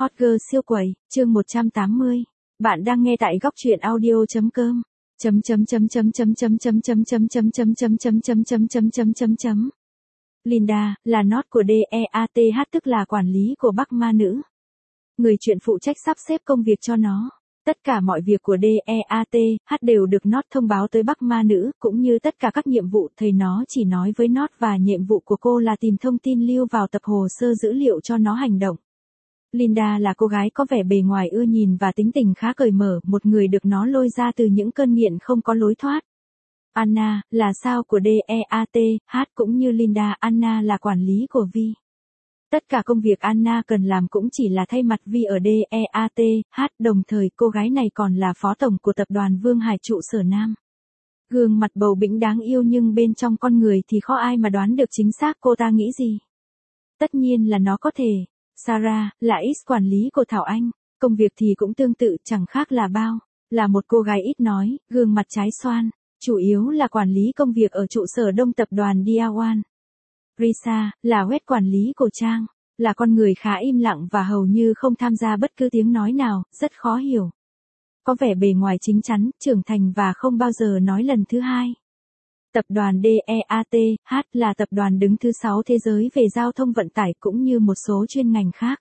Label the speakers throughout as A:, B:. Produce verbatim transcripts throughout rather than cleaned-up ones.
A: Hot girl siêu quẩy, chương một trăm tám mươi. Bạn đang nghe tại góc truyện audio.com. Chấm chấm chấm chấm chấm chấm chấm chấm chấm chấm chấm chấm chấm chấm chấm chấm chấm chấm chấm. Linda, là nót của đê e a tê hát tức là quản lý của Bắc Ma Nữ. Người chuyện phụ trách sắp xếp công việc cho nó. Tất cả mọi việc của đê e a tê hát đều được nót thông báo tới Bắc Ma Nữ, cũng như tất cả các nhiệm vụ thầy nó chỉ nói với nót và nhiệm vụ của cô là tìm thông tin lưu vào tập hồ sơ dữ liệu cho nó hành động. Linda là cô gái có vẻ bề ngoài ưa nhìn và tính tình khá cởi mở, một người được nó lôi ra từ những cơn nghiện không có lối thoát. Anna, là sao của đê e a tê hát cũng như Linda, Anna là quản lý của Vi. Tất cả công việc Anna cần làm cũng chỉ là thay mặt Vi ở đê e a tê hát, đồng thời cô gái này còn là phó tổng của tập đoàn Vương Hải trụ sở Nam. Gương mặt bầu bĩnh đáng yêu nhưng bên trong con người thì khó ai mà đoán được chính xác cô ta nghĩ gì. Tất nhiên là nó có thể. Sarah, là ex quản lý của Thảo Anh, công việc thì cũng tương tự chẳng khác là bao, là một cô gái ít nói, gương mặt trái xoan, chủ yếu là quản lý công việc ở trụ sở đông tập đoàn Diawan. Risa, là web quản lý của Trang, là con người khá im lặng và hầu như không tham gia bất cứ tiếng nói nào, rất khó hiểu. Có vẻ bề ngoài chín chắn, trưởng thành và không bao giờ nói lần thứ hai. Tập đoàn đê e a tê hát là tập đoàn đứng thứ sáu thế giới về giao thông vận tải cũng như một số chuyên ngành khác.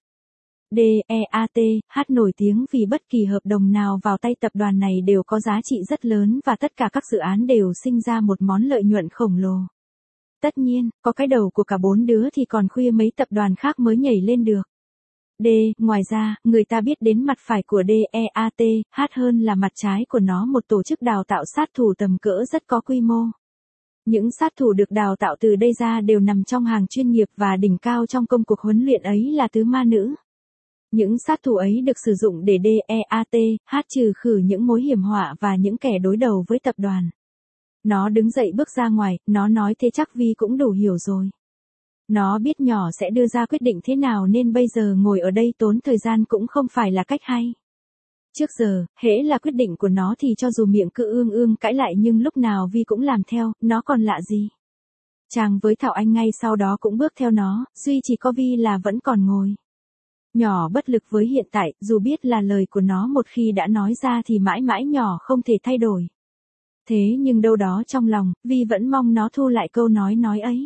A: đê e a tê hát nổi tiếng vì bất kỳ hợp đồng nào vào tay tập đoàn này đều có giá trị rất lớn và tất cả các dự án đều sinh ra một món lợi nhuận khổng lồ. Tất nhiên, có cái đầu của cả bốn đứa thì còn khuya mấy tập đoàn khác mới nhảy lên được. D, ngoài ra, người ta biết đến mặt phải của đê e a tê hát hơn là mặt trái của nó, một tổ chức đào tạo sát thủ tầm cỡ rất có quy mô. Những sát thủ được đào tạo từ đây ra đều nằm trong hàng chuyên nghiệp và đỉnh cao trong công cuộc huấn luyện ấy là tứ ma nữ. Những sát thủ ấy được sử dụng để đê e a tê hát trừ khử những mối hiểm họa và những kẻ đối đầu với tập đoàn. Nó đứng dậy bước ra ngoài, nó nói thế chắc Vi cũng đủ hiểu rồi. Nó biết nhỏ sẽ đưa ra quyết định thế nào nên bây giờ ngồi ở đây tốn thời gian cũng không phải là cách hay. Trước giờ, hễ là quyết định của nó thì cho dù miệng cứ ương ương cãi lại nhưng lúc nào Vi cũng làm theo, nó còn lạ gì. Chàng với Thảo Anh ngay sau đó cũng bước theo nó, duy chỉ có Vi là vẫn còn ngồi. Nhỏ bất lực với hiện tại, dù biết là lời của nó một khi đã nói ra thì mãi mãi nhỏ không thể thay đổi. Thế nhưng đâu đó trong lòng, Vi vẫn mong nó thu lại câu nói nói ấy.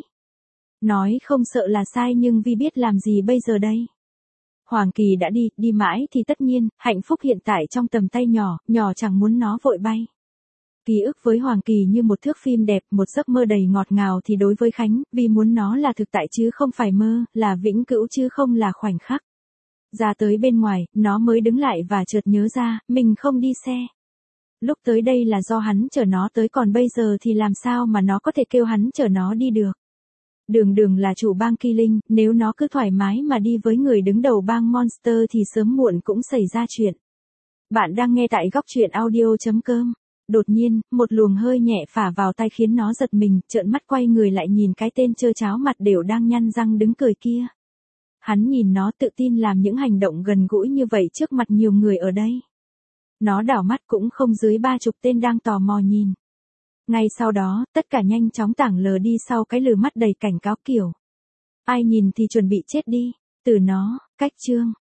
A: Nói không sợ là sai nhưng Vi biết làm gì bây giờ đây. Hoàng Kỳ đã đi, đi mãi thì tất nhiên, hạnh phúc hiện tại trong tầm tay nhỏ, nhỏ chẳng muốn nó vội bay. Ký ức với Hoàng Kỳ như một thước phim đẹp, một giấc mơ đầy ngọt ngào thì đối với Khánh, Vi muốn nó là thực tại chứ không phải mơ, là vĩnh cửu chứ không là khoảnh khắc. Ra tới bên ngoài, nó mới đứng lại và chợt nhớ ra, mình không đi xe. Lúc tới đây là do hắn chở nó tới còn bây giờ thì làm sao mà nó có thể kêu hắn chở nó đi được. Đường Đường là chủ bang Kỳ Linh, nếu nó cứ thoải mái mà đi với người đứng đầu bang Monster thì sớm muộn cũng xảy ra chuyện. Bạn đang nghe tại góc truyện audio.com. Đột nhiên, một luồng hơi nhẹ phả vào tay khiến nó giật mình, trợn mắt quay người lại nhìn cái tên trơ cháo mặt đều đang nhăn răng đứng cười kia. Hắn nhìn nó tự tin làm những hành động gần gũi như vậy trước mặt nhiều người ở đây. Nó đảo mắt cũng không dưới ba chục tên đang tò mò nhìn. Ngay sau đó, tất cả nhanh chóng tảng lờ đi sau cái lừ mắt đầy cảnh cáo kiểu. Ai nhìn thì chuẩn bị chết đi, từ nó, cách chương.